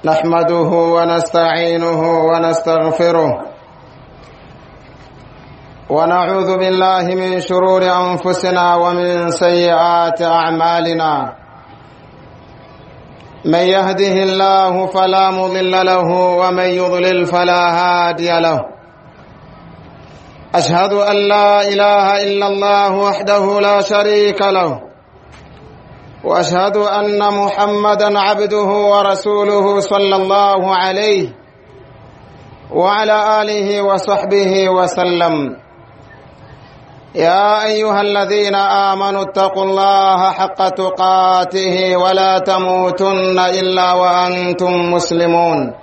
نحمده ونستعينه ونستغفره ونعوذ بالله من شرور أنفسنا ومن سيئات أعمالنا من يهده الله فلا مضل له ومن يضلل فلا هادي له أشهد أن لا إله إلا الله وحده لا شريك له وأشهد أن محمدا عبده ورسوله صلى الله عليه وعلى آله وصحبه وسلم يا أيها الذين آمنوا اتقوا الله حق تقاته ولا تموتن إلا وأنتم مسلمون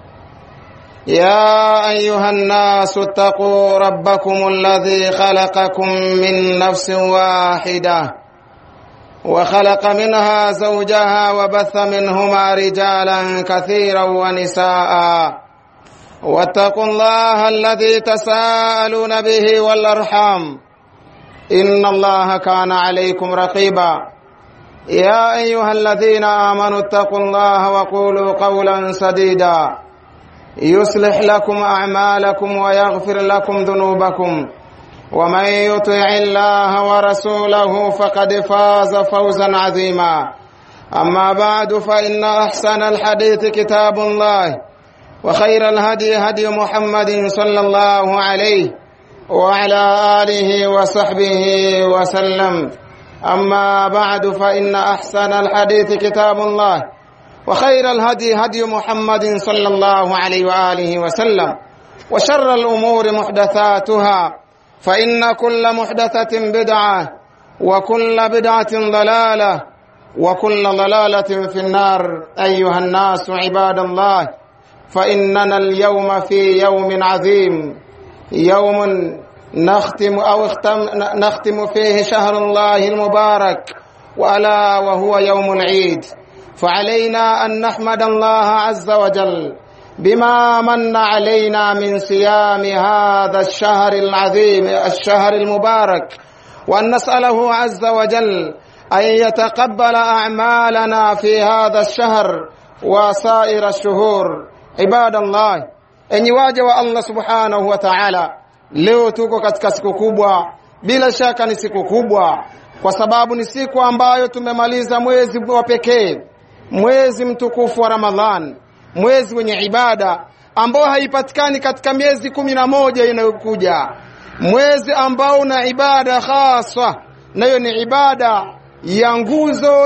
يا أيها الناس اتقوا ربكم الذي خلقكم من نفس واحدة وخلق منها زوجها وبث منهما رجالا كثيرا ونساء واتقوا الله الذي تساءلون به والأرحام إن الله كان عليكم رقيبا يا أيها الذين آمنوا اتقوا الله وقولوا قولا سديدا يصلح لكم أعمالكم ويغفر لكم ذنوبكم ومن يطع الله ورسوله فقد فاز فوزا عظيما أما بعد فإن أحسن الحديث كتاب الله وخير الهدي هدي محمد صلى الله عليه وعلى آله وصحبه وسلم أما بعد فإن أحسن الحديث كتاب الله وخير الهدي هدي محمد صلى الله عليه وآله وسلم وشر الأمور محدثاتها فإن كل محدثة بدعة وكل بدعة ضلالة وكل ضلالة في النار أيها الناس عباد الله فإننا اليوم في يوم عظيم يوم نختم فيه شهر الله المبارك وألا وهو يوم العيد فعلينا أن نحمد الله عز وجل بما من علينا من صيام هذا الشهر العظيم الشهر المبارك وأن نسأله عز وجل أن يتقبل أعمالنا في هذا الشهر وسائر الشهور عباد الله enyi waja wa Allah subhanahu wa ta'ala leo tuko katika siku kubwa bila shaka ni siku kubwa kwa sababu ni siku ambayo tumemaliza mwezi wa pekee mwezi mtukufu wa Ramadhan mwezi wenye ibada ambao haipatikani katika miezi 11 inayokuja mwezi ambao una ibada hasa nayo ni ibada ya nguzo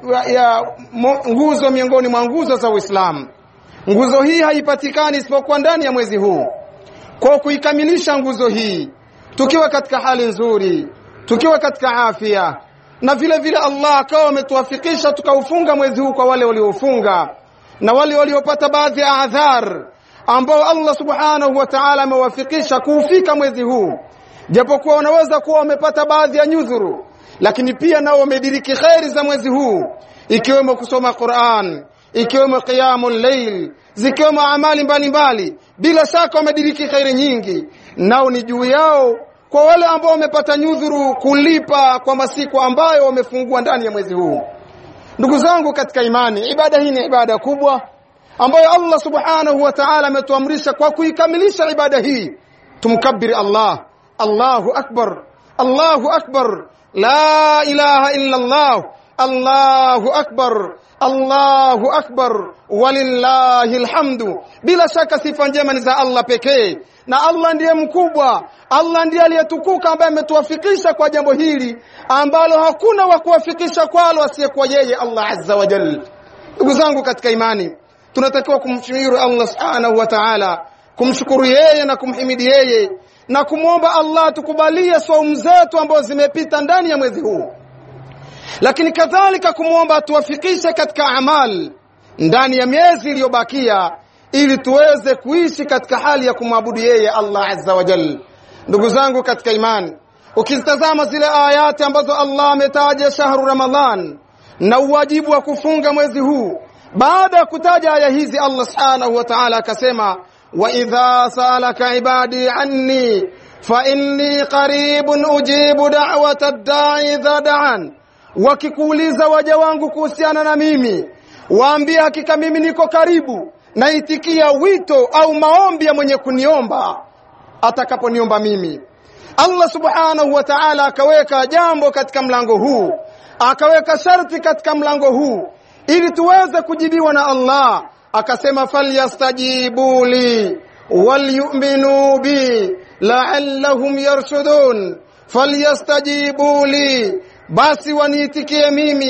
nguzo miongoni mwa nguzo za Uislamu. Nguzo hii haipatikani isipokuwa ndani ya mwezi huu. Kwa kuikamilisha nguzo hii tukiwa katika hali nzuri, tukiwa katika afya na vile vile Allah akawa ametuwafikisha tukaufunga mwezi huu kwa wale waliofunga na wale waliopata baadhi ya adhar ambao Allah subhanahu wa ta'ala amewafikisha kuufika mwezi huu japokuwa wanaweza kuwa wamepata baadhi ya nyudhuru lakini pia nao wamediriki khairi za mwezi huu ikiwemo kusoma Qur'an ikiwemo qiyamul layl zikiwemo amali mbalimbali bila shaka wamediriki khairi nyingi nao ni juu yao kwa wale ambao wamepata nyudhuru kulipa kwa masiku ambayo wamefungua ndani ya mwezi huu. Ndugu zangu katika imani ibada hii ni ibada kubwa ambayo Allah subhanahu wa ta'ala ametuamrisha kwa kuikamilisha ibada hii tumkabiri Allah Allahu akbar Allahu akbar la ilaha illa Allah Allahu akbar Allahu akbar walillahi alhamdu. Bila shaka sifa njema ni za Allah pekee na Allah ndiye mkubwa, Allah ndiye aliyetukuka ambaye ametuwafikisha kwa jambo hili ambalo hakuna wa kuwafikisha kwalo asiyekuwa yeye Allah azza wa jalla. Ndugu zangu katika imani tunatakiwa kumshukuru Allah subhanahu wa ta'ala, kumshukuru yeye na kumhimidi yeye na kumuomba Allah tukubalie saumu zetu ambazo zimepita ndani ya mwezi huu, lakini kadhalika kumuomba tuwafikishe katika amali ndani ya miezi iliyobakia ili tuweze kuishi katika hali ya kumwabudu yeye Allah azza wa jalla. Ndugu zangu katika imani ukitazama zile ayati ambazo Allah ametaja shahru Ramadhan na uwajibu wa kufunga mwezi huu, baada ya kutaja aya hizi Allah subhanahu wa ta'ala akasema wa idha salaka ibadi anni fa inni qaribun ujibu da'wata ad-da'i idha da'an, wakikuuliza waja wangu kuhusiana na mimi waambie hakika mimi niko karibu, naitikia wito au maombi ya mwenye kuniomba atakaponiomba mimi. Allah subhanahu wa ta'ala akaweka jambo katika mlango huu, akaweka sharti katika mlango huu ili tuweze kujibiwa na Allah. Akasema falyastajibu li walyu'minu bi la'allahum yarshudun. Falyastajibu li, basi waniitikie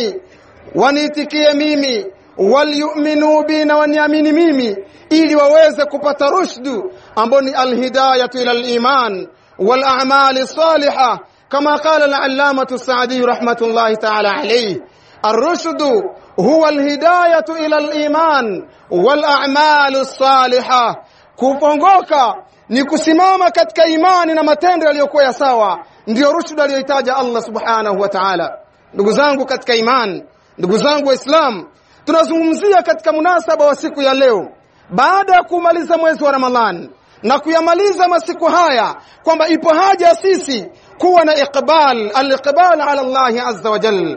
mimi, walyu'minu bi, na waniamini mimi, ili waweze kupata rushdu ambao ni alhidayatu ila aliman wal a'mal salihah, kama qala al-allamah as-Sa'di rahmatullahi ta'ala alayhi, ar-rushdu huwa alhidayatu ila aliman wal a'mal salihah. Kupongoka ni kusimama katika imani na matendo yaliyokuwa ya sawa, ndio rushdu aliyoitaja Allah subhanahu wa ta'ala. Ndugu zangu katika imani, ndugu zangu Waislamu, tunazungumzia katika munasaba wa siku ya leo, baada ya kumaliza mwezi wa Ramadhani na kuyamaliza masiku haya, kwamba ipo haja sisi kuwa na iqbal, al-iqbal ala Allah azza wa jalla,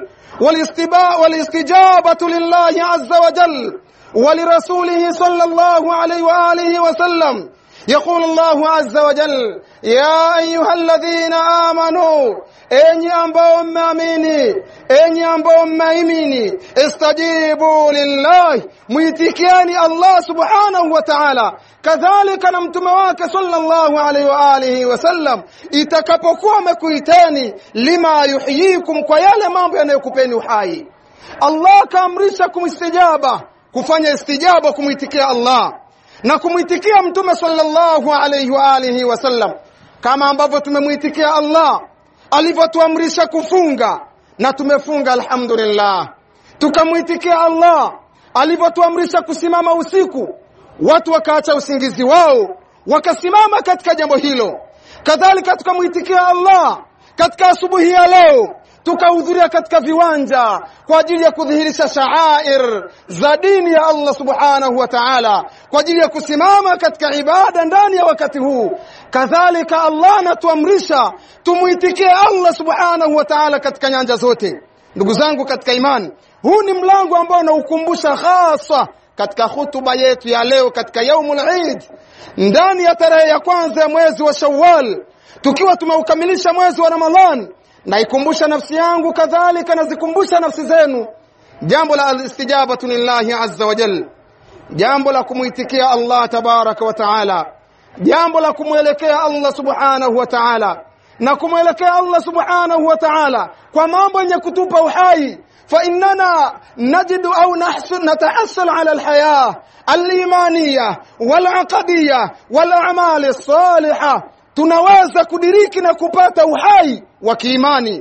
walistijabatu lillahi azza wa jalla wa lirasulihi sallallahu alayhi wa alihi wa sallam. يقول الله عز وجل يا أيها الذين آمنوا أني أنبأوا مؤمنين أني أنبأوا مؤمنين استجيبوا لله ميتكياني الله سبحانه وتعالى كذلك نمتمواك صلى الله عليه وآله وسلم itakapokuwa mekuiteni lima yuhyikum, kwa yale mambo yanayokupeni uhai. Allah kaamrisha kumistijaba, kufanya istijaba, kumwitikia Allah na kumwitikia mtume sallallahu alayhi wa alihi wasallam, kama ambavyo tumemwitikia Allah alivyotuamrisha kufunga na tumefunga alhamdulillah. Tukamwitikia Allah alivyotuamrisha kusimama usiku, watu wakaacha usingizi wao wakasimama katika jambo hilo. Kadhalika tukamwitikia Allah katika asubuhi ya leo tukahudhuria katika viwanja kwa ajili ya kudhihirisha sha'air za dini ya Allah subhanahu wa ta'ala, kwa ajili ya kusimama katika ibada ndani ya wakati huu. Kadhalika Allah anatuamrisha tumuitikie Allah subhanahu wa ta'ala katika nyanja zote. Ndugu zangu katika imani, huu ni mlango ambao unaukumbusha hasa katika hutuba yetu ya leo katika yaumul Eid, ndani ya tarehe ya kwanza ya mwezi wa Shawwal, tukiwa tumeukamilisha mwezi wa Ramadhan. Naikumbusha nafsi yangu, kadhalika nazikumbusha nafsi zenu, jambo la al-istijabatu lillahi azza wa jalla, jambo la kumuitikia Allah tabaraka wa taala, jambo la kumwelekea Allah subhanahu wa taala, na kumwelekea Allah subhanahu wa taala kwa mambo yenye kutupa uhai. Fa innana najidu au natahassal ala al-hayah al-imaniyah wal-aqdiyah wal-a'mal as-salihah. Tunaweza kudiriki na kupata uhai wa kiimani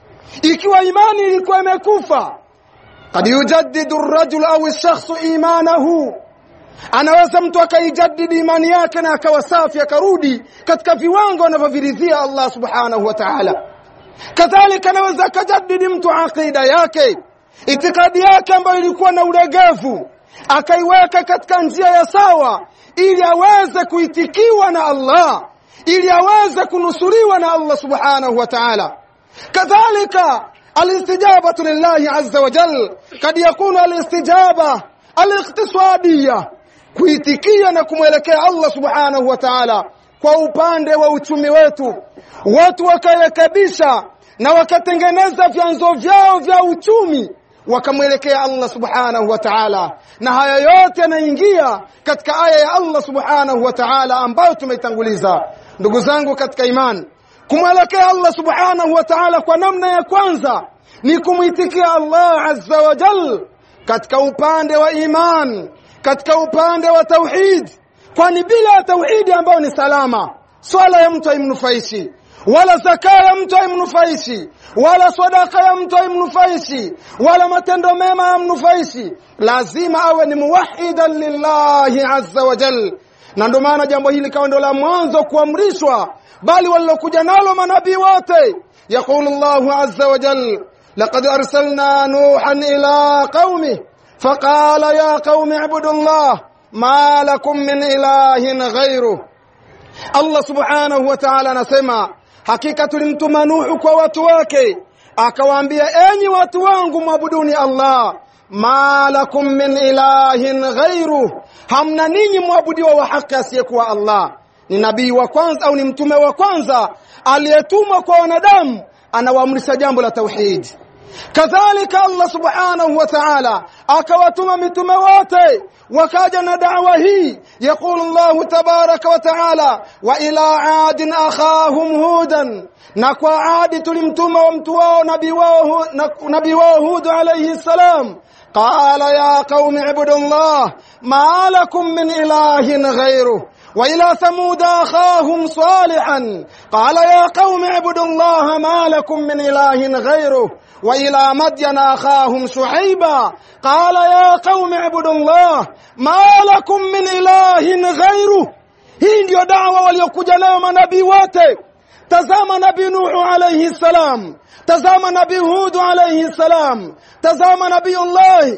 ikiwa imani ilikuwa imekufa. Qad yujaddidu ar-rajulu aw ash-shakhsu imanahu, anaweza mtu akaijadidi imani yake na akawa safi, akarudi katika viwango anavyoviridhia Allah subhanahu wa ta'ala. Kadhalika anaweza akajadidi mtu aqida yake, itikadi yake ambayo ilikuwa na ulegevu, akaiweka katika njia ya sawa ili aweze kuitikiwa na Allah, ili aweze kunusuriwa na Allah subhanahu wa ta'ala. Kadhalika al-istijabatu lillahi azza wa jalla kad yakunu al-istijaba al-iqtisadiyya, kuitikia na kumwelekea Allah subhanahu wa ta'ala kwa upande wa uchumi wetu. Watu wakarekebisha na wakatengeneza vyanzo vyao vya uchumi, wakamwelekea Allah subhanahu wa ta'ala, na haya yote yanaingia katika aya ya Allah subhanahu wa ta'ala ambayo tumeitanguliza. Ndugu zangu katika imani, kumwelekea Allah subhanahu wa ta'ala kwa namna ya kwanza ni kumwitikia Allah azza wa jalla katika upande wa iman, katika upande wa tauhid, kwani bila tauhidi ambao ni salama, swala ya mtu haimnufaishi, wala zaka ya mtu haimnufaishi, wala sadaka ya mtu haimnufaishi, wala matendo mema haimnufaishi. Lazima awe ni muwahhidan lillahi azza wa jalla. Na ndio maana jambo hili kawa ndio la mwanzo kuamrishwa, bali walilokuja nalo manabii wote. Yaqulu Allahu azza wa jalla laqad arsalna nuhan ila qaumi faqala ya qaumi ibudullah ma lakum min ilahin ghayruh. Allah subhanahu wa ta'ala anasema hakika tulimtuma Nuhu kwa watu wake, akawaambia enyi watu wangu mwabuduni Allah, ma lakum min ilahin ghayru, hamna ninyi muabudiwa wa haki asiyekuwa Allah. Ni nabii wa kwanza au ni mtume wa kwanza aliyetumwa kwa wanadamu, anawaamrisha jambo la tauhid. Kadhalika Allah subhanahu wa ta'ala akawatuma mitume wote wakaja na da'wa hii. Yaqulu Allah tabaraka wa ta'ala, wa ila adin akhahum hudan, na kwa Adi tulimtuma wa mtu wao nabii wao Hud alayhi salam. Qala ya qaumi ibudullah ma lakum min ilahin ghayruhu. وإلى ثمود أخاهم صالحا قال يا قوم اعبدوا الله ما لكم من إله غيره. وإلى مدين أخاهم شعيبا قال يا قوم اعبدوا الله ما لكم من إله غيره. hii ndio da'wa waliokuja nayo manabii wote. Tazama nabii Nuh alayhi salam, tazama nabii Hud alayhi salam, tazama nabii Allah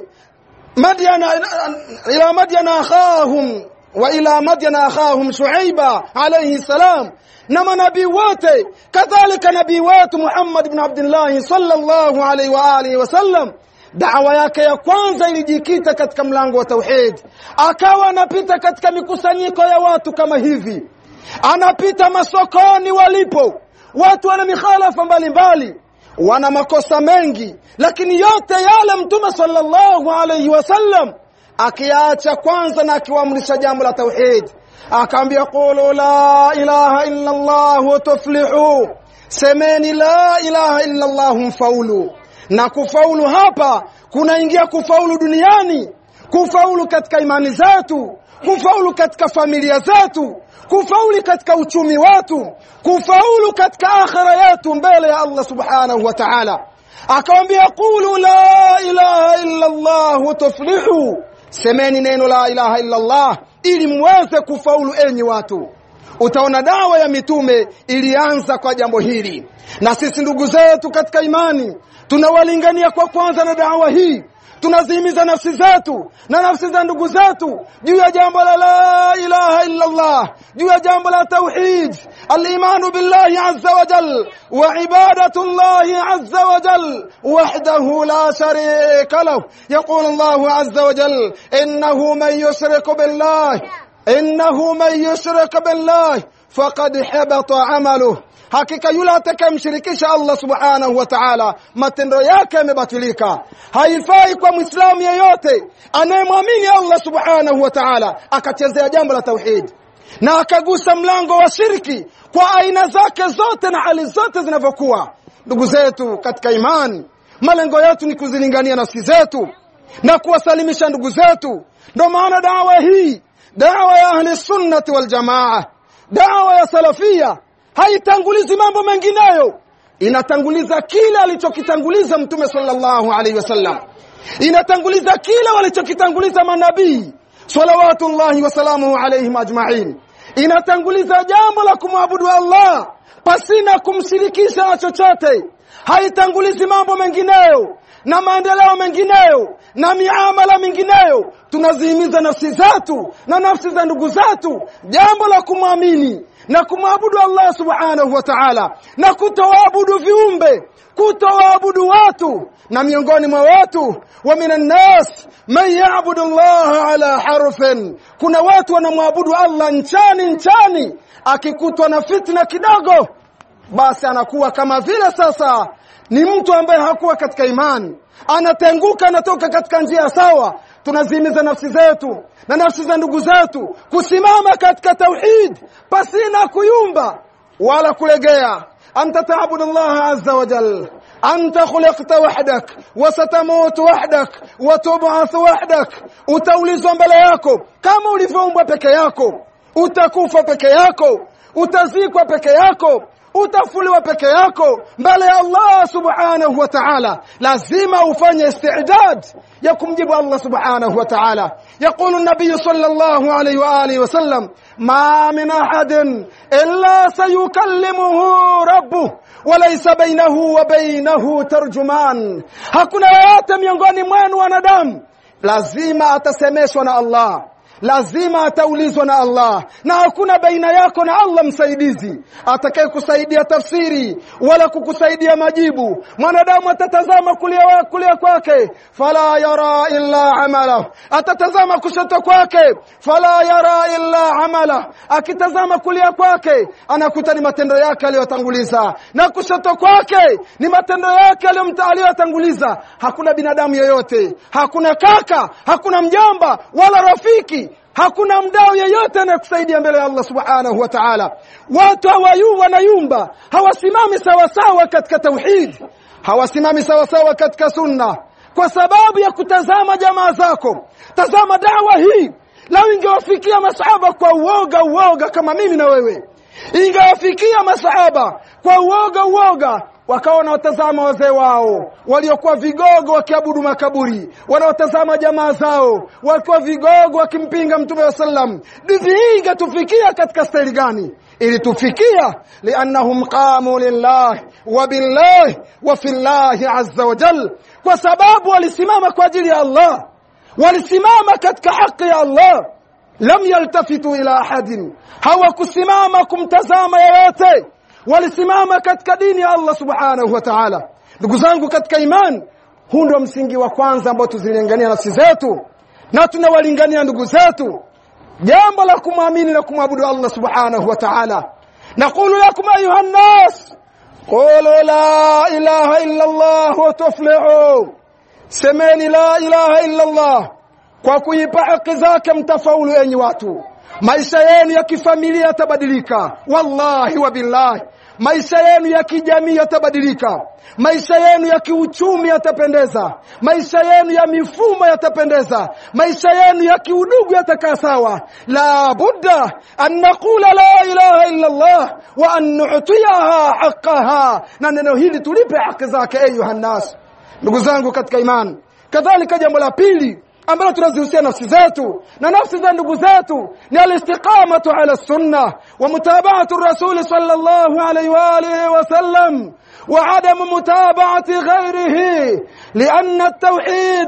ila Madyan akhahum wa ila Madyan akhahum Shuaiba alayhi salam, na manabii wote. Kadhalika nabii wetu Muhammad ibn Abdullah sallallahu alayhi wa alihi wasallam, da'wa yake ya kwanza ilijikita katika mlango wa tauhid. Akawa anapita katika mikusanyiko ya watu kama hivi, anapita masokoni walipo watu wana mikhalafa mbalimbali, wana makosa mengi, lakini yote yale mtume sallallahu alayhi wasallam akiacha kwanza na akiwaamrisha jambo la tauhid. Akaambia qulu la ilaha illa Allah tuflihu, semeni la ilaha illa Allah mfaulu. Na kufaulu hapa kunaingia kufaulu duniani, kufaulu katika imani zetu, kufaulu katika familia zetu, kufaulu katika uchumi wetu, kufaulu katika akhira yetu mbele ya Allah subhanahu wa ta'ala. Akaambia qulu la ilaha illa Allah tuflihu, semeni neno la ilaha illa Allah ili muweze kufaulu enyi watu. Utaona dawa ya mitume ilianza kwa jambo hili, na sisi ndugu zetu katika imani tunawalingania kwa kwanza na dawa hii. Tunazihimiza nafsi zetu na nafsi za ndugu zetu juu ya jambo la ilaha illa Allah, juu ya jambo la tauhid, al-imanu billahi azza wa jal wa ibadatullahi azza wa jal wahdahu la sharika lahu. Yaqulu Allahu azza wa jal, innahu man yushrik billahi faqad habata amaluhu, hakika yule atakayemshirikisha Allah subhanahu wa ta'ala matendo yake yamebatilika. Haifai kwa Muislamu yeyote anayemwamini Allah subhanahu wa ta'ala akachezea jambo la tauhid na akagusa mlango wa shirki kwa aina zake zote na hali zote zinavyokuwa. Ndugu zetu katika imani, malengo yetu ni kuzilingania nafsi zetu na kuwasalimisha ndugu zetu. Ndio maana dawa hii, dawa ya ahli sunnati wal jamaa, dawa ya salafia, haitangulizi mambo mengineyo, inatanguliza kile alichokitanguliza mtume sallallahu alaihi wasallam, inatanguliza kile walichokitanguliza manabii salawatullahi wasalamuhu alaihim ajma'in, inatanguliza jambo la kumwabudu Allah pasina kumshirikisha na chochote, haitangulizi mambo mengineyo na maendeleo mengineyo na miamala mingineyo. Tunazihimiza nafsi zetu na nafsi za ndugu zetu jambo la kumwamini na kumwabudu Allah subhanahu wa ta'ala, na kutoabudu viumbe, kutoabudu watu. Na miongoni mwa watu, wa minan nas man ya'budu Allah ala harfin, kuna watu wanamwabudu Allah nchani, akikutwa na fitna kidogo basi anakuwa kama vile sasa ni mtu ambaye hakuwa katika imani, anatenguka, anatoka katika njia sawa. Tunazihimiza nafsi zetu na nafsi za ndugu zetu kusimama katika tauhid pasina kuyumba wala kulegea. Anta ta'budu Allah azza wa jalla, anta khuliqta wahdak wa satamut wahdak wa tub'ath wahdak. Utaulizwa mbele yako kama ulivyoumbwa peke yako, utakufa peke yako, utazikwa peke yako, utafuliwa peke yako mbele ya Allah subhanahu wa ta'ala. Lazima ufanye istidad ya kumjibu Allah subhanahu wa ta'ala. Yaqulu an-nabiy sallallahu alayhi wa alihi wa sallam, ma min ahadin illa sayukallimuhu rabbuh wa laysa bainahu wa bainahu tarjuman, hakuna yeyote miongoni mwenu wanadamu lazima atasemeshwa na Allah, lazima ataulizwa na Allah, na hakuna baina yako na Allah msaidizi atakaye kusaidia tafsiri wala kukusaidia majibu. Mwanadamu atatazama kulia kwake, fala yara illa amala, atatazama kushoto kwake, fala yara illa amala, akitazama kulia kwake anakuta ni matendo yake aliyotanguliza, na kushoto kwake ni matendo yake aliyotanguliza. Hakuna binadamu yoyote, hakuna kaka, hakuna mjomba wala rafiki, hakuna mdau yeyote anayekusaidia mbele ya Allah subhanahu wa ta'ala. Watu wanayumba, hawasimami sawa sawa katika tauhid, hawasimami sawa sawa katika sunna kwa sababu ya kutazama jamaa zako. Tazama dawa hii, lao ingewafikia masahaba kwa uoga kama mimi na wewe, ingewafikia masahaba kwa uoga wakaona watazama wazee wao waliokuwa vigogo wakiabudu makaburi, wanaotazama jamaa zao walikuwa vigogo wakimpinga Mtume wa sallam. Dini hii ingetufikia katika staili gani? Ili tufikia liannahum qamu lillah wa billah wa fillahi azza wa jalla, kwa sababu walisimama kwa ajili ya Allah, walisimama katika haki ya Allah. Lam yaltafitu ila ahadin, hawakusimama kumtazama yeyote, walisimama katika dini ya Allah subhanahu wa ta'ala. Ndugu zangu katika iman, huu ndio msingi wa kwanza ambao tuzilingania nafsi zetu na tunawalingania ndugu zetu, jambo la kumwamini na kumwabudu Allah subhanahu wa ta'ala. Naqulu lakum ayuha an-nas, qulu la ilaha illa Allah wa tuflihu, semeni la ilaha illa Allah, kwa kuipa haki zake mtafaulu enyi watu. Maisha yenu ya kifamilia yatabadilika, wallahi wa billahi. Maisha yenu ya kijamii yatabadilika, maisha yenu ya kiuchumi yatapendeza, maisha yenu ya mifumo yatapendeza, maisha yenu ya kiudugu yatakaa sawa. La budda an naqula la ilaha illa Allah wa an nu'tiyaha haqqaha, na neno hili tulipe haki zake ayuha nas. Ndugu zangu katika iman, kadhalika jambo la pili ambalo tunazihusia nafsi zetu na nafsi za ndugu zetu ni al-istiqamatu ala sunnah wa mutaba'atu ar-rasul sallallahu alayhi wa alihi wa sallam wa adam mutaba'ati ghayrihi, lianna at-tawhid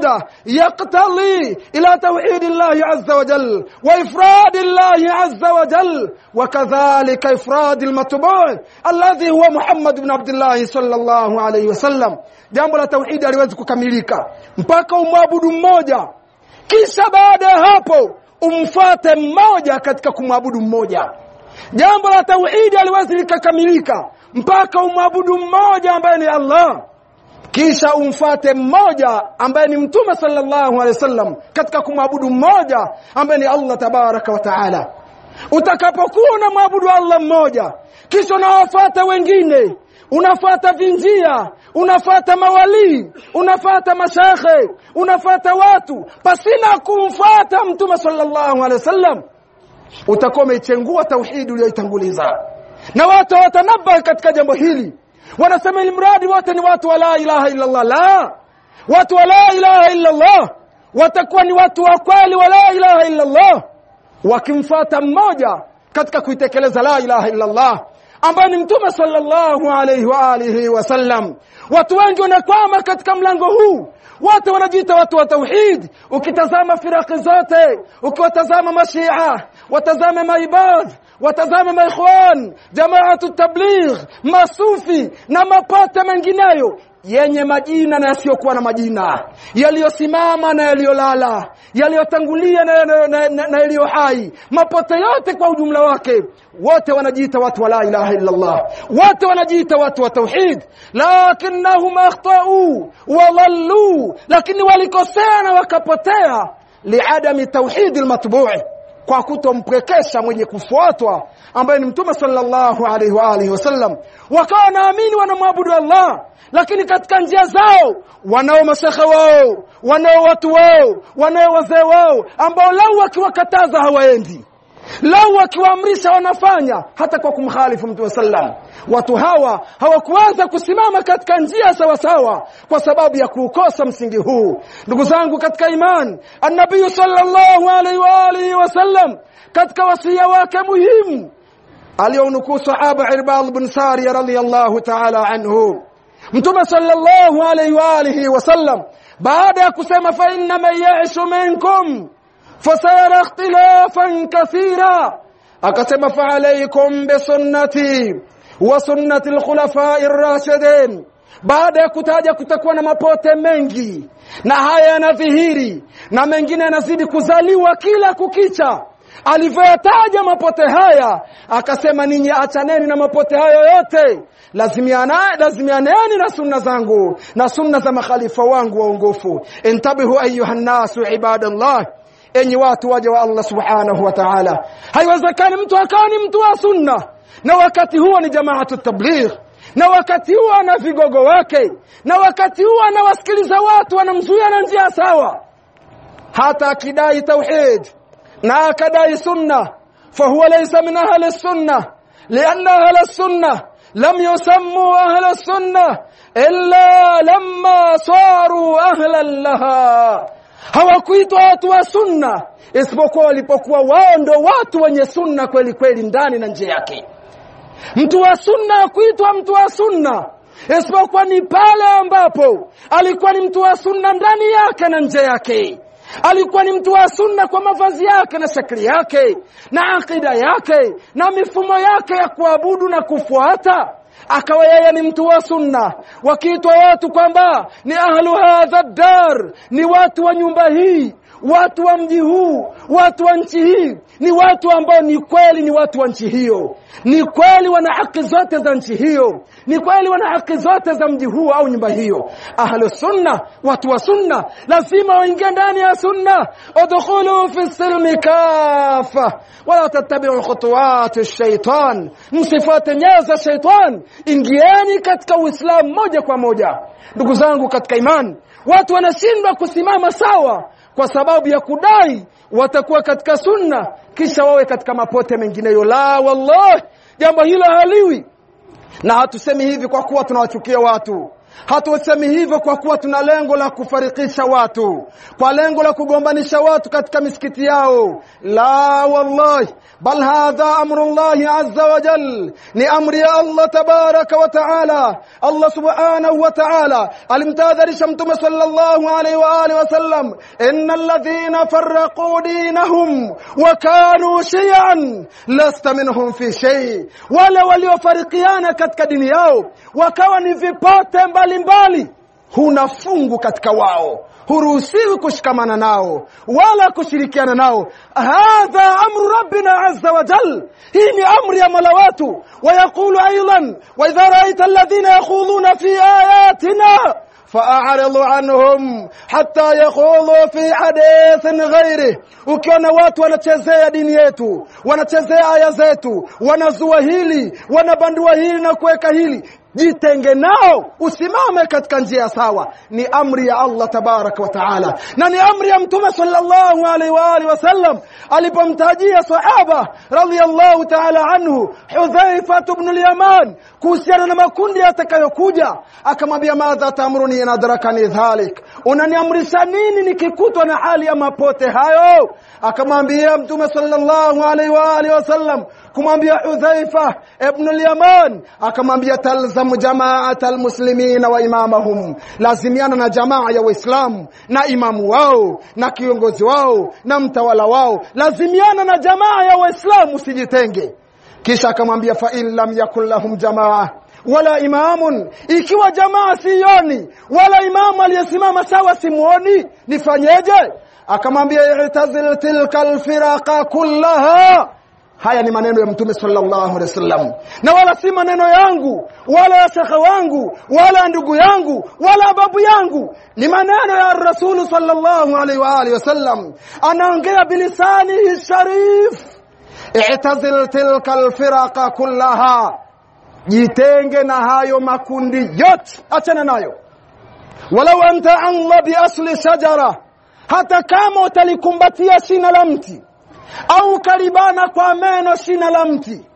yaqtali ila tawhid Allah azza wa jalla wa ifrad Allah azza wa jalla, wa kadhalika ifrad al-matbu' alladhi huwa Muhammad ibn Abdullah sallallahu alayhi wa sallam. Jambo la tauhid haliwezi kukamilika mpaka umwabudu mmoja, kisha baada ya hapo umfuate mmoja katika kumwabudu mmoja. Jambo la tauhid haliwezi kukamilika mpaka umwabudu mmoja ambaye ni Allah, kisha umfuate mmoja ambaye ni Mtume sallallahu alaihi wasallam katika kumwabudu mmoja ambaye ni Allah tabaraka wa taala. Utakapokuwa unamwabudu Allah mmoja kisha unawafuata wengine, unafuata vinjia, unafuata mawali, unafuata mashekhe, unafuata watu pasina kumfuata Mtume sallallahu alaihi wasallam, utakuwa umechengua tauhid uliyoitanguliza. Na watu watanabba katika jambo hili, wanasema ilimradi wote ni watu wa la ilaha illa Allah. La, watu wa la ilaha illa Allah watakuwa ni watu wa kweli wa la ilaha illa Allah wakimfuata mmoja katika kuitekeleza la ilaha illa Allah ambaye ni Mtume sallallahu alayhi wa alihi wasallam. Watu wengi wanakwama katika mlango huu, wote wanajiita watu wa tauhid. Ukitazama firaqi zote, ukiwatazama mashia, watazame maibad, watazame maikhwan, jamaatu tabligh, masufi na mapata mengineyo yenye majina na yasiyokuwa na majina, yaliyosimama na yaliyolala, yaliyotangulia na yaliyo hai, mapote yote kwa ujumla wake, wote wanajiita watu wa la ilaha illa Allah, wote wanajiita watu wa tauhid. Lakinnahum akhtau wa dhallu, lakini walikosea na wakapotea liadami tauhid almatbu', kwa kutompwekesha mwenye kufuatwa ambaye ni Mtume sallallahu alaihi wa alihi wasallam. Wakawa naamini wanamwabudu Allah, lakini katika njia zao wanao mashekhe wao, wanao watu wao, wanao wazee wao ambao lau wakiwakataza hawaendi, lau wakiwaamrisha wanafanya, hata kwa kumkhalifu Mtume sallam. Watu hawa hawakuweza kusimama katika njia sawa sawa kwa sababu ya kuukosa msingi huu. Ndugu zangu katika iman, an-nabii sallallahu alaihi wa alihi wasallam katika wasia wake muhimu alionukuu sahaba Irbad bin Sariya radhiyallahu ta'ala anhu, Mtume sallallahu alaihi wa alihi wasallam baada ya kusema fa inna man ya'ishu minkum fasayara ikhtilafan kathira, akasema fa alaykum bi sunnati wa sunnati al-khulafa'i ar-rashidin. Baada ya kutaja kutakuwa na mapote mengi, na haya yanadhihiri na mengine yanazidi kuzaliwa kila kukicha. Alivyotaja mapote haya akasema, ninyi achaneni na mapote hayo yote, lazimianeni na sunna zangu na sunna za makhalifa wangu waongofu. Intabihu ayuhan nasu ibadallah, enyi watu waja wa Allah subhanahu wa ta'ala. Haiwezekani mtu akawa ni mtu wa sunna na wakati huo ni jamaatu tabligh, na wakati huo ana vigogo wake, na wakati huo anawasikiliza watu wanamzuia na njia sawa. Hata akidai tauhid na akadai sunna, fahuwa laysa min ahli sunna, lianna ahli sunna lam yusammu ahli sunna illa lamma saru ahlan laha. Hawakuitwa watu wa sunna isipokuwa walipokuwa wao ndo watu wenye sunna kweli kweli ndani na nje yake. Mtu wa sunna kuitwa mtu wa sunna isipokuwa ni pale ambapo alikuwa ni mtu wa sunna ndani yake na nje yake. Alikuwa ni mtu wa sunna kwa mavazi yake na shakli yake na akida yake na mifumo yake ya kuabudu na kufuata, akawa yeye ni mtu wa sunna. Wakiitwa watu kwamba ni ahlu hadha dar, ni watu wa nyumba hii, watu wa mji huu, watu wa nchi hii, ni watu ambao ni kweli ni watu wa nchi hiyo, ni kweli wana haki zote za nchi hiyo, ni kweli wana haki zote za mji huu au nyumba hiyo. Ahlu sunna, watu wa sunna, lazima waingie ndani ya sunna. Udkhulu fi silmi kafa wala tattabi'u khutuwat ash-shaytan, msifuate nyayo za shaytan, ingieni katika Uislamu moja kwa moja. Ndugu zangu katika imani, watu wanashindwa kusimama sawa kwa sababu ya kudai watakuwa katika sunna kisha wawe katika mapote mengineyo. La wallahi, jambo hilo haliwi. Na hatusemi hivi kwa kuwa tunawachukia watu, hatusemi hivyo kwa kuwa tuna lengo la kufarikisha watu, kwa lengo la kugombanisha watu katika misikiti yao. La wallahi, bal hadha amrullahi azza wa jal, ni amri ya Allah tabaraka wa taala. Allah subhanahu wa taala alimtahadharisha mtume sallallahu alayhi wa alihi wasallam, innal ladhina farraqu dinahum wa kanu shay'an lasta minhum fi shay, wale waliofarikiana katika dini yao wakawa ni vipote mbalimbali, huna fungu katika wao, huruhusiwi kushikamana nao wala kushirikiana nao. Hadha amru rabbina azza wa jal, hii ni amri ya Mola wetu. Wayaqulu aidan, wa idha ra'aita alladhina yakhuduna fi ayatina fa'aridu anhum hatta yakhudhu fi hadithin ghairi. Ukiona watu wanachezea dini yetu, wanachezea aya zetu, wanazua hili, wanabandua hili na kuweka hili, jitenge nao, usimame katika njia sawa. Ni amri ya Allah tabaraka wa taala, na ni amri ya mtume sallallahu alaihi wa alihi wasallam alipomtajia sahaba radhiyallahu taala anhu Hudhaifa ibn al-Yaman kuhusiana na makundi yatakayokuja, akamwambia, madha tamruni in adrakani dhalik, unaniamrisha nini nikikutwa na hali ya mapote hayo? Akamwambia mtume sallallahu alaihi wa alihi wasallam kumwambia Hudhaifa ibn al-Yaman, akamwambia, talzamu jama'atal muslimina wa imamahum, lazimiana na jamaa ya Waislamu na imamu wao na kiongozi wao na mtawala wao, lazimiana na jamaa ya Waislamu, usijitenge. Kisha akamwambia, fa in lam yakul lahum jamaa wala imamun, ikiwa jamaa sioni wala imamu aliyesimama sawa simuoni, nifanyeje? Akamwambia, i'tazil tilka alfiraqa kullaha. Haya ni maneno ya mtume sallallahu alaihi wasallam, na wala si maneno yangu wala ya shekhe wangu wala ndugu yangu wala babu yangu, ni maneno ya Rasul sallallahu alaihi wa alihi wasallam, anaongea bilisani sharif. I'tazil tilka alfiraqa kullaha, jitenge na hayo makundi yote, achana nayo. Walau anta anla bi asli shajara, hata kama utalikumbatia shina la mti au karibana kwa meno shina la mti,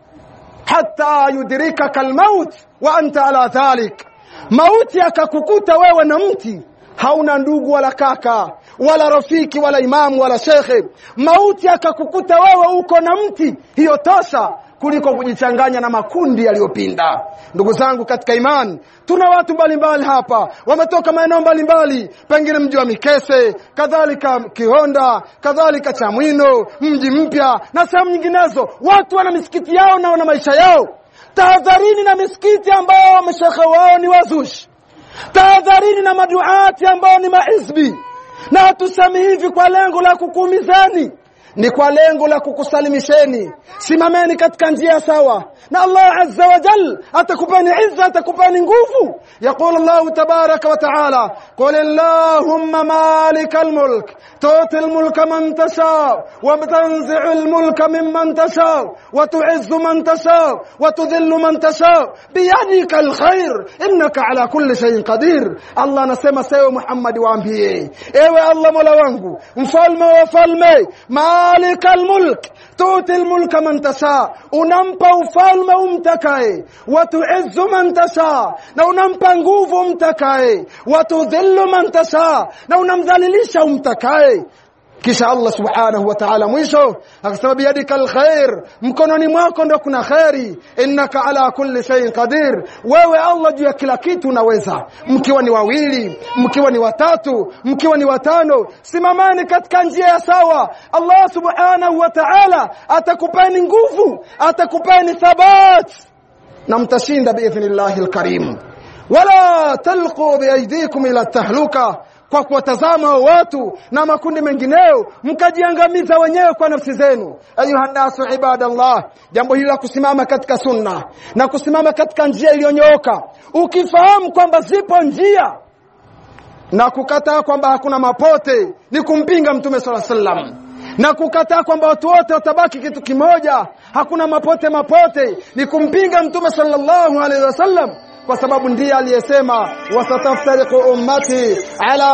hatta yudrikaka almaut wa anta ala dhalik, mauti akakukuta wewe na mti, hauna ndugu wala kaka wala rafiki wala imamu wala shekhe, mauti akakukuta wewe uko na mti, hiyo tosha kuliko kujichanganya na makundi yaliyopinda. Ndugu zangu katika imani, tuna watu mbalimbali hapa wametoka maeneo mbalimbali, pengine mji wa Mikese, kadhalika Kihonda, kadhalika Chamwino, mji mpya na sehemu nyinginezo. Watu wana misikiti yao na wana maisha yao. Tahadharini na misikiti ambao mashekhe wao ni wazushi. Tahadharini na maduati ambao ni mahizbi. Na hatusemi hivi kwa lengo la kukuumizani, ni kwa lengo la kukusalimisheni. Simameni katika njia sawa na Allah azza wa jalla atakupeni izza, atakupeni nguvu. Yaqulu Allah tabaraka wa taala, qul allahumma malikal mulk tu'til mulka man tasha wa tanzi'ul mulka mimman tasha wa tu'izzu man tasha wa tudhillu man tasha biyadikal khair innaka ala kulli shay'in qadir. Allah anasema sawa Muhammad, waambie ewe Allah mola wangu mfalme wa falme, malikal mulk tu'til mulka man tasha, unampa ufalme umtakaye, wa tu'izzu man tasha, na unampa nguvu umtakaye, wa tudhillu man tasha, na unamdhalilisha umtakaye. Kisha Allah subhanahu wa ta'ala mwisho akasema biyadikal khair, mkononi mwako ndio kuna khairi, innaka ala kulli shay'in qadir. Wewe Allah juu ya kila kitu unaweza. Mkiwa ni wawili, mkiwa ni watatu, mkiwa ni watano, simamani katika njia ya sawa. Allah subhanahu wa ta'ala atakupeni nguvu, atakupeni thabat, na mtashinda biidhnillahil karim. Wala talqu biaydikum ila tahluka, kwa kuwatazama watu na makundi mengineo mkajiangamiza wenyewe kwa nafsi zenu. Ayuha nasu ibadallah, jambo hili la kusimama katika sunna na kusimama katika njia iliyonyooka, ukifahamu kwamba zipo njia na kukataa kwamba hakuna mapote, ni kumpinga Mtume sallallahu alaihi wasallam, na kukataa kwamba watu wote watabaki kitu kimoja, hakuna mapote, ni kumpinga Mtume sallallahu alaihi wasallam, kwa sababu ndiye aliyesema wasataftariqu ummati ala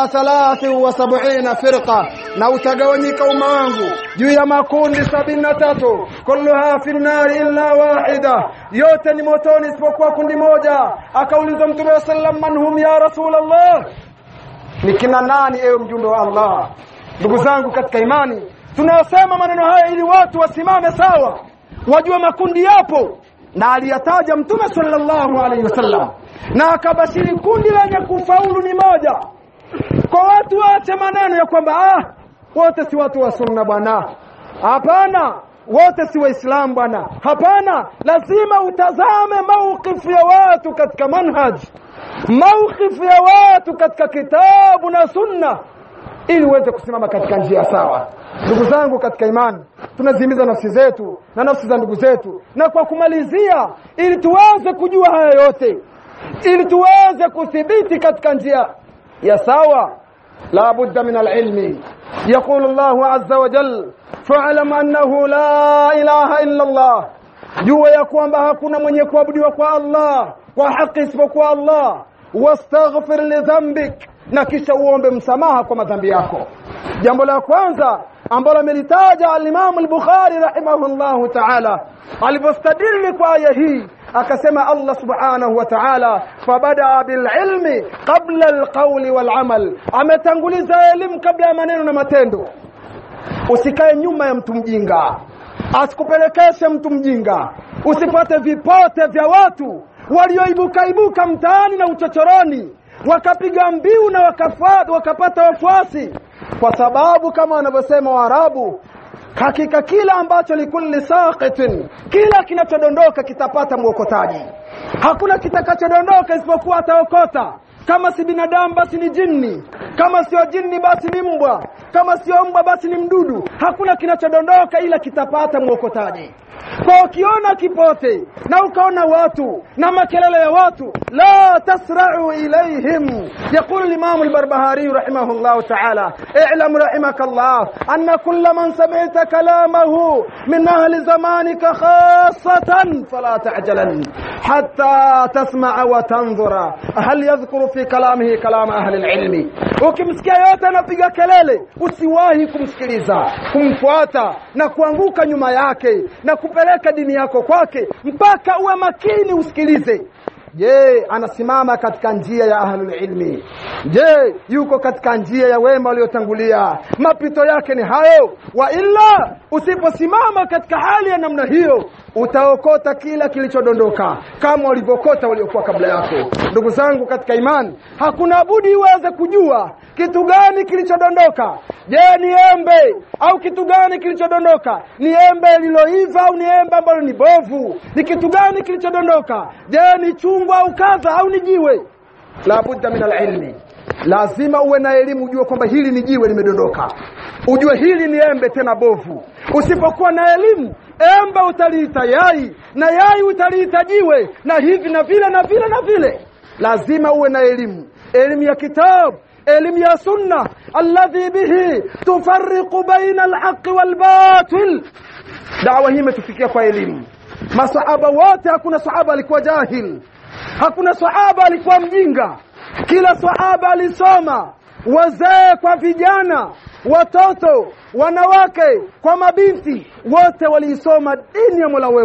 73 firqa, na utagawanyika umma wangu juu ya makundi 73, kulluha fi an-nar illa wahida, yote ni motoni isipokuwa kundi moja. Akaulizwa Mtume sallam, man hum ya Rasulullah, ni kina nani ewe mjumbe wa Allah? Ndugu zangu katika imani, tunasema maneno haya ili watu wasimame sawa, wajue makundi yapo, na aliyataja Mtume sallallahu alaihi wasallam, na akabashiri kundi lenye kufaulu ni moja. Kwa watu waache maneno ya kwamba wote si watu wa sunna bwana, hapana, wote si waislamu bwana, hapana. Lazima utazame mawqifu ya watu katika manhaj, mawqifu ya watu katika kitabu na sunna, ili uweze kusimama katika njia sawa. Ndugu zangu katika imani, tunazihimiza nafsi zetu na nafsi za ndugu zetu, na kwa kumalizia, ili tuweze kujua haya yote, ili tuweze kuthibiti katika njia ya sawa, la budda min al-ilmi. Yaqulu Allahu azza wa jalla, fa'lam annahu la ilaha illa Allah, jua ya kwamba hakuna mwenye kuabudiwa kwa Allah kwa haki isipokuwa Allah, wastaghfir li dhanbik, na kisha uombe msamaha kwa madhambi yako. Jambo la kwanza ambalo amelitaja al-Imam al-Bukhari rahimahullahu ta'ala alipostadili kwa aya hii, akasema Allah subhanahu wa ta'ala, fabada bil ilmi qabla al-qawli wal amal, ametanguliza elimu kabla ya maneno na matendo. Usikae nyuma ya mtu mjinga, asikupelekeshe mtu mjinga, usipate vipote vya watu walioibuka mtaani na uchochoroni, wakapiga mbiu na wakapata wafuasi, kwa sababu kama wanavyosema Waarabu, hakika kila ambacho likulli saqitin, kila kinachodondoka kitapata mwokotaji. Hakuna kitakachodondoka isipokuwa ataokota. Kama si binadamu basi ni jini, kama sio jini basi ni mbwa, kama sio mbwa basi ni mdudu. Hakuna kinachodondoka ila kitapata mwokotaji. Kwa ukiona kipote na ukaona watu na makelele ya watu, la tasra'u ilayhim. Yaqulu al-Imam al-Barbahari rahimahullah ta'ala, i'lam rahimakallah anna kull man sami'ta kalamahu min ahli zamanika khassatan fala ta'jalan hatta tasma'a wa tanzura hal yadhkuru fi kalamihi kalam ahli al-ilm. Ukimsikia yote anapiga kelele, usiwahi kumsikiliza, kumfuata na kuanguka nyuma yake na kupeleka dini yako kwake, mpaka uwe makini usikilize. je anasimama katika njia ya ahlul ilmi? Je yuko katika njia ya wema waliotangulia? Mapito yake ni hayo. Wa illa usiposimama katika hali ya namna hiyo utaokota kila kilichodondoka kama walivyokota waliokuwa kabla yako. Ndugu zangu katika imani, hakuna budi uweze kujua kitu gani kilichodondoka. Je ni embe au kitu gani kilichodondoka? Ni embe lililoiva au ni embe ambalo ni bovu? Ni kitu gani kilichodondoka? Je ni chungwa au kadha au ni jiwe? La budda min al-ilmi. Lazima uwe na elimu ujue kwamba hili ni jiwe limedondoka. Ujue hili ni embe tena bovu. Usipokuwa na elimu, embe utaliita yai na yai utaliita jiwe na hivi na vile na vile na vile. Lazima uwe na elimu. Elimu ya kitabu, elimu ya sunna alladhi bihi tufarriqu baina al-haqq wal-batil. Da'wa hii imetufikia kwa elimu. Masahaba wote, hakuna sahaba alikuwa jahil, hakuna sahaba alikuwa mjinga. Kila sahaba alisoma, wazee kwa vijana, watoto, wanawake kwa mabinti, wote waliisoma dini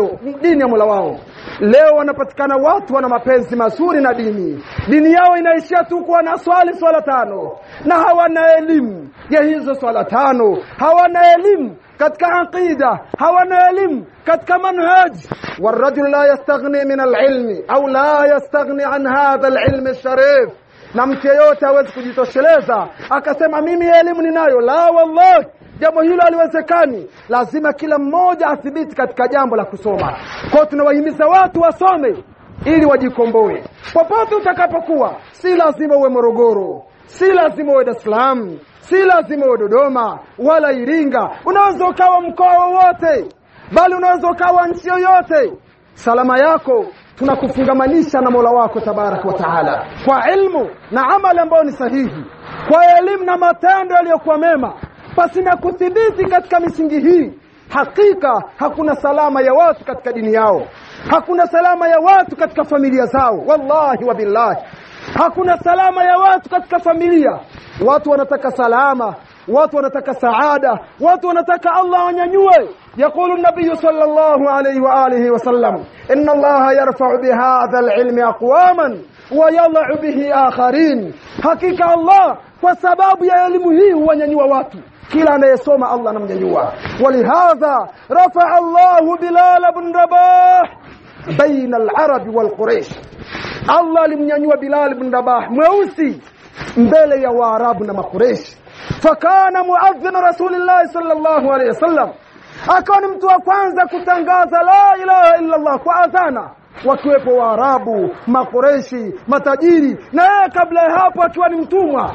ya Mola wao. Leo wanapatikana watu wana mapenzi mazuri na dini yao inaishia tu kuwa na swala tano na hawana elimu ya hizo swala tano, hawana elimu katika aqida, hawana elimu katika manhaj. والرجل لا يستغني من العلم au la yastaghni an hadha al-ilm al-sharif. Na mtu yeyote hawezi kujitosheleza akasema mimi elimu ninayo. La wallahi, jambo hilo haliwezekani. Lazima kila mmoja athibiti katika jambo la kusoma. Kwa tunawahimiza watu wasome ili wajikomboe. Popote utakapokuwa, si lazima uwe Morogoro, si lazima uwe Dar es Salaam, si lazima uwe Dodoma wala Iringa. Unaweza ukawa mkoa wote, bali unaweza ukawa nchi yoyote. Salama yako tunakufungamanisha na Mola wako tabaraka wa taala kwa ilmu na amali ambayo ni sahihi, kwa elimu na matendo yaliyokuwa mema. Basi na kuthibiti katika misingi hii, hakika hakuna salama ya watu katika dini yao, hakuna salama ya watu katika familia zao. Wallahi wa billahi, hakuna salama ya watu katika familia. Watu wanataka salama, watu wanataka saada, watu wanataka Allah wanyanyue. يقول النبي صلى الله عليه وآله وسلم إن الله يرفع بهذا العلم أقواما ويضع به آخرين. حقيقة الله وسبب يا elimu hii huwanyanyua watu, kila anayesoma Allah anamnyanyua. ولهذا رفع الله بلال بن رباح بين العرب والقريش. Allah alimnyanyua Bilal ibn Rabah mweusi mbele ya Waarabu na Makureshi. Fakana muadhdhin Rasulillah sallallahu alayhi wasallam, akawa ni mtu wa kwanza kutangaza la ilaha illa Allah kwa adhana, wakiwepo Waarabu, Makureshi, matajiri, na yeye kabla ya hapo akiwa ni mtumwa.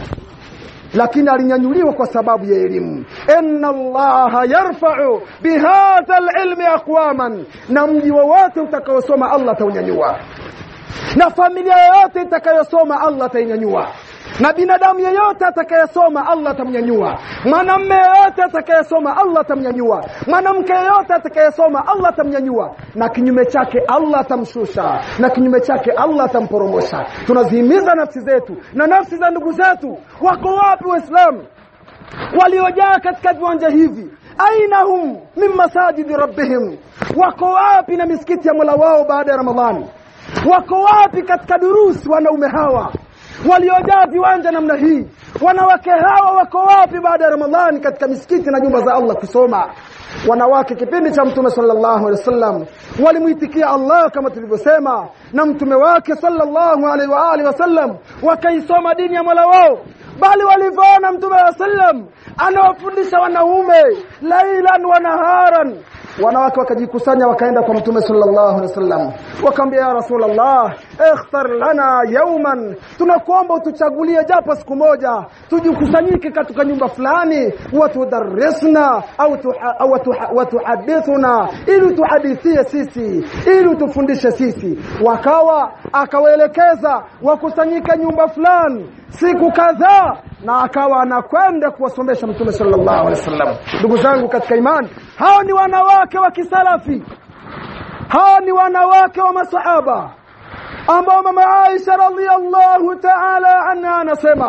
Lakini alinyanyuliwa kwa sababu ya elimu. Inna Allaha yarfa'u bihadha al-ilmi aqwaman. Na mji wowote utakaosoma Allah ataunyanyua, na familia yoyote itakayosoma Allah atainyanyua, na binadamu yeyote atakayesoma Allah atamnyanyua, mwanamume yeyote atakayesoma Allah atamnyanyua, mwanamke yeyote atakayesoma Allah atamnyanyua, na kinyume chake Allah atamshusha, na kinyume chake Allah atamporomosha. Tunazihimiza nafsi zetu na nafsi za ndugu zetu. Wako wapi Waislamu waliojaa katika viwanja hivi? Aina hum min masajidi rabbihim? Wako wapi na misikiti ya Mola wao baada ya Ramadhani? Wako wapi katika durusi wanaume hawa waliojaa viwanja namna hii? Wanawake hawa wako wapi baada ya Ramadhani katika misikiti na nyumba za Allah kusoma? Wanawake kipindi cha Mtume sallallahu alaihi wasallam walimuitikia Allah kama tulivyosema, na Mtume wake sallallahu alaihi wa alihi wasallam wakaisoma dini ya Mola wao. Bali walivyoona Mtume sallam anawafundisha wanaume lailan wa naharan, wanawake wakajikusanya wakaenda kwa Mtume sallallahu alaihi wasallam wakamwambia, ya Rasulullah, ikhtar lana yawman, tunakuomba utuchagulie japo siku moja tujikusanyike katika nyumba fulani, watudarrisna au tuhadithuna, ili tuhadithie sisi, ili tufundishe sisi. Akawaelekeza wakusanyike nyumba fulani siku kadhaa, na akawa anakwenda kuwasomesha Mtume sallallahu alaihi wasallam. Ndugu zangu katika imani, hao ni wanawake wa kisalafi, hao ni wanawake wa masahaba ambao mama Aisha radhiyallahu ta'ala anha anasema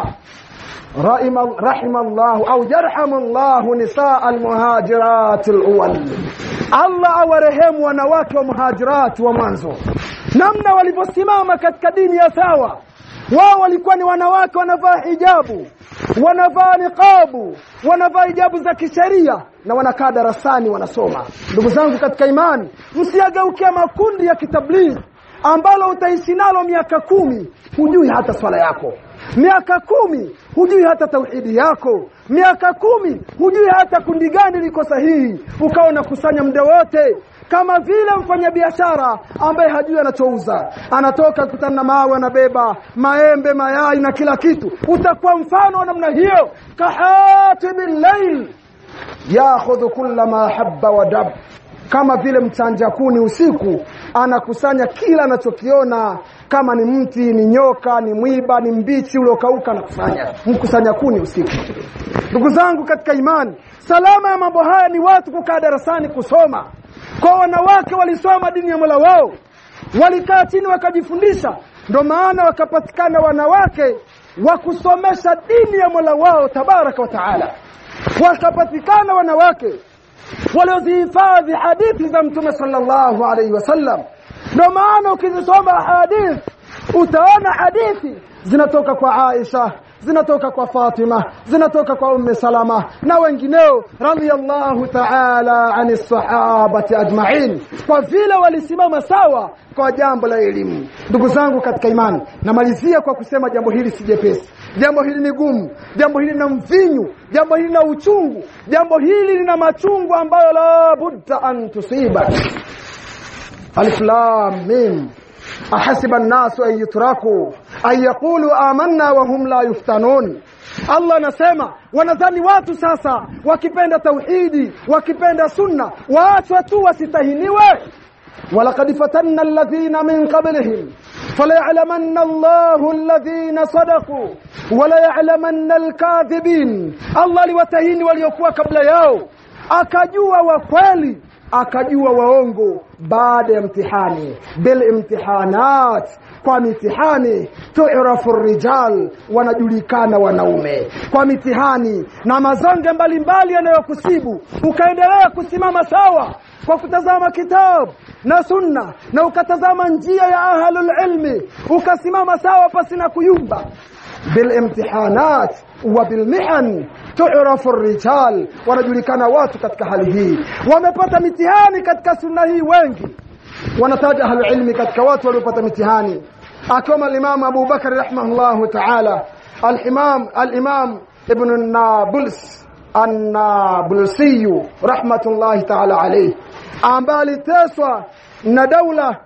rahimallahu au yarhamullahu nisaa almuhajirat alawwal. Allah awarehemu wanawake wa muhajirat wa mwanzo, namna walivyosimama katika dini ya sawa. Wao walikuwa ni wanawake wanavaa hijabu, wanavaa niqabu, wanavaa hijabu za kisheria na wanakaa darasani wanasoma. Ndugu zangu katika imani, msiageukia makundi ya kitablighi ambalo utaishi nalo miaka 10 hujui hata swala yako, miaka 10 hujui hata tauhidi yako, miaka 10 hujui hata kundi gani liko sahihi, ukawa unakusanya muda wote kama vile mfanyabiashara ambaye hajui anachouza. Anatoka kukutana na mawe, anabeba maembe, mayai na kila kitu. Utakuwa mfano namna hiyo, kahatibil layl ya'khudhu kulla ma habba wa dab, kama vile mchanja kuni usiku anakusanya kila anachokiona, kama ni mti, ni nyoka, ni mwiba, ni mbichi uliokauka, anakusanya. Mkusanya kuni usiku. Ndugu zangu katika imani, salama ya mambo haya ni watu kukaa darasani kusoma. Kwa wanawake walisoma dini ya Mola wao, walikaa chini wakajifundisha. Ndio maana wakapatikana wanawake wa kusomesha dini ya Mola wao tabaraka wa taala. Wakapatikana wanawake waliozihifadhi hadithi za Mtume sallallahu alaihi wasallam. Ndio maana ukizisoma hadithi utaona hadithi zinatoka kwa Aisha, zinatoka kwa Fatima, zinatoka kwa Ummu Salama na wengineo radhiyallahu ta'ala anis sahabati ajma'in, kwa vile walisimama sawa kwa jambo la elimu. Ndugu zangu katika imani, namalizia kwa kusema jambo hili si jepesi. Jambo hili ni gumu, jambo hili lina mvinyu, jambo hili lina uchungu, jambo hili lina machungu ambayo la budda an tusiba. Alif lam mim. Ahasiba an-nasu an yutraku an yaqulu amanna wa hum la yuftanun. Allah anasema wanadhani watu sasa wakipenda tauhidi, wakipenda sunna, waachwe tu wasitahiniwe. Walaqad fatanna alladhina min qablihim falaya'lamanna Allahu alladhina sadaqu wa la ya'lamanna al-kadhibin. Allah aliwatahini waliokuwa kabla yao, akajua wa kweli, akajua waongo baada ya mtihani. Bil imtihanat, kwa mitihani tu'rafu ar-rijal, wanajulikana wanaume. Kwa mitihani na mazonge mbalimbali yanayokusibu, ukaendelea kusimama sawa kwa kutazama kitabu na sunna na ukatazama njia ya ahlul ilmi, ukasimama sawa pasina kuyumba. Bil imtihanat wa bil mihan tu'rafu ar-rijal, wanajulikana watu katika hali hii. Wamepata mitihani katika sunna hii wengi. Wanataja ahlul ilmi katika watu waliopata mitihani, akiwemo al-Imam Abu Bakar rahimahullahu ta'ala, al-Imam Ibn an-Nabulsi rahmatullahi ta'ala alayhi, ambaye aliteswa na daula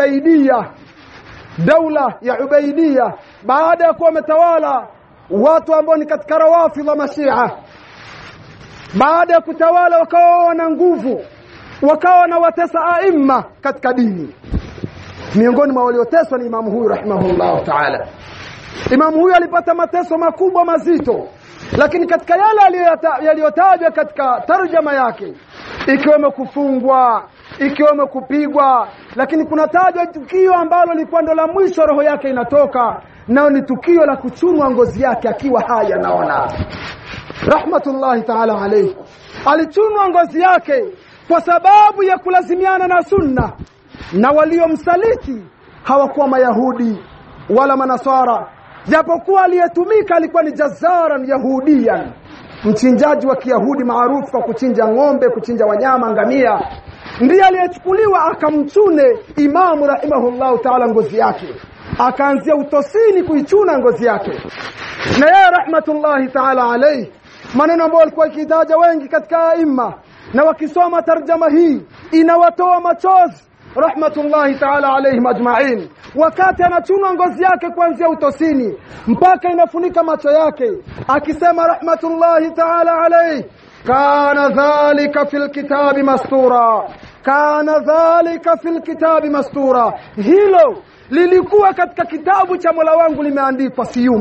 ya Ubaidiyya baada ya kuwa wametawala watu ambao ni katika rawafidh wa Mashia. Baada ya kutawala wakawa na nguvu, wakawa na watesa aima katika dini. Miongoni mwa walioteswa ni imamu huyu rahimahullah ta'ala. Imamu huyu alipata mateso makubwa mazito, lakini katika yale yaliyotajwa katika tarjama yake, ikiwemo kufungwa, ikiwemo kupigwa, lakini kuna tajwa tukio ambalo lilikuwa ndo la mwisho roho yake inatoka, nao ni tukio la kuchunwa ngozi yake akiwa haya naona. Rahmatullahi ta'ala alayhi. Alichunwa ngozi yake kwa sababu ya kulazimiana na sunna, na waliomsaliti hawakuwa Mayahudi wala Manasara, japokuwa aliyetumika alikuwa ni jazaran yahudiyan, mchinjaji wa Kiyahudi maarufu kwa kuchinja ng'ombe, kuchinja wanyama, ngamia. Ndiye aliyechukuliwa akamchune imamu rahimahullahu ta'ala ngozi yake, akaanzia utosini kuichuna ngozi yake. Na yeye rahmatullahi ta'ala alayhi, maneno ambayo alikuwa akitaja wengi katika aima, na wakisoma tarjama hii inawatoa machozi rahmatullahi ta'ala alayhim ajma'in. Wakati anachunwa ngozi yake kuanzia utosini mpaka inafunika macho yake, akisema rahmatullahi ta'ala alayhi, kana dhalika fil kitabi mastura, kana dhalika fil kitabi mastura, hilo lilikuwa katika kitabu cha Mola wangu limeandikwa, siyumbi.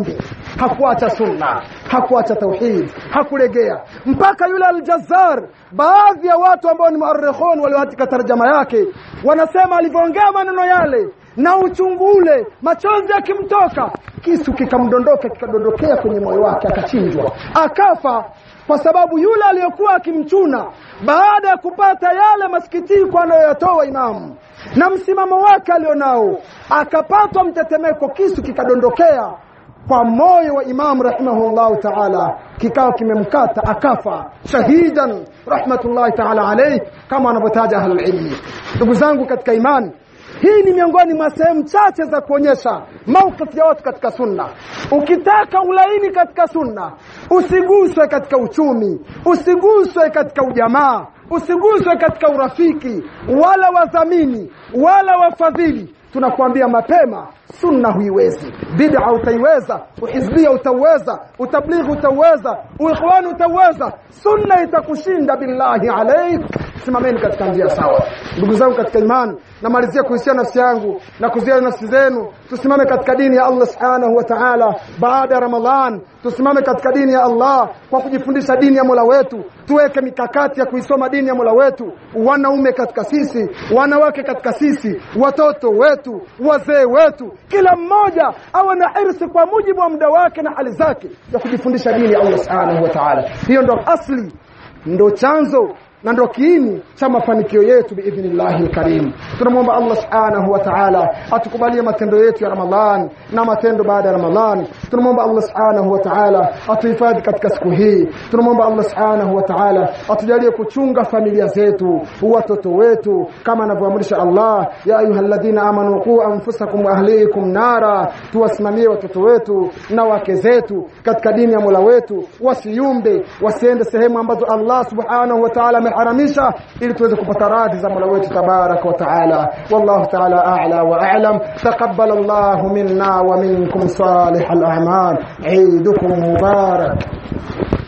hakuacha sunna, hakuacha tauhid, hakulegea mpaka yule Al-Jazzar. Baadhi ya watu ambao ni muarrikhun walioandika tarjama yake wanasema alivyoongea maneno yale na uchungu ule, machozi yakimtoka, kisu kikamdondoka, kikadondokea kwenye moyo wake, akachinjwa, akafa. Kwa sababu yule aliyokuwa akimchuna baada ya kupata yale masikitiko anayoyatoa imamu na msimamo wake alionao, akapatwa mtetemeko, kisu kikadondokea kwa moyo wa imamu rahimahullahu ta'ala, kikao kimemkata, akafa shahidan rahmatullahi ta'ala alayhi, kama anavyotaja ahlul ilmi. Ndugu zangu katika imani, hii ni miongoni mwa sehemu chache za kuonyesha mauqif ya watu katika sunna. Ukitaka ulaini katika sunna, usiguswe katika uchumi, usiguswe katika ujamaa, usiguswe katika urafiki, wala wadhamini, wala wafadhili. Tunakuambia mapema, sunna huiwezi, bid'a utaiweza, uhizbia utaweza, utablighi utaweza, uikhwan utaweza, sunna itakushinda billahi alayk. Simameni katika njia sawa. Ndugu zangu katika imani, namalizia kuhusia nafsi yangu na kuhusia nafsi zenu. Tusimame katika dini ya Allah subhanahu wa ta'ala baada ya Ramadhan. Tusimame katika dini ya Allah kwa kujifundisha dini ya Mola wetu. Tuweke mikakati ya kuisoma dini ya Mola wetu, wanaume katika sisi, wanawake katika sisi, watoto wetu, wazee wetu, kila mmoja awe na irsi kwa mujibu wa muda wake na hali zake ya kujifundisha dini ya Allah subhanahu wa ta'ala. Hiyo ndo asli, ndo chanzo na ndo kiini cha mafanikio yetu biidhnillahi alkarim. Tunamwomba Allah subhanahu wa ta'ala atukubalie matendo yetu ya Ramadhan na matendo baada ya Ramadhan. Tunamwomba Allah subhanahu wa ta'ala atuhifadhi katika siku hii. Tunamwomba Allah subhanahu wa ta'ala atujalie kuchunga familia zetu, watoto wetu, kama anavyoamrisha Allah, ya ayyuhalladhina amanu qu anfusakum wa ahlikum nara. Tuwasimamie watoto wetu na wake zetu katika dini ya Mola wetu, wasiyumbe, wasiende sehemu ambazo Allah subhanahu wa ta'ala haramisha, ili tuweze kupata radhi za Mola wetu tabarak wa taala. Wallahu taala a'la wa a'lam. Taqabbal Allahu minna wa minkum salihal a'mal. Eidukum mubarak.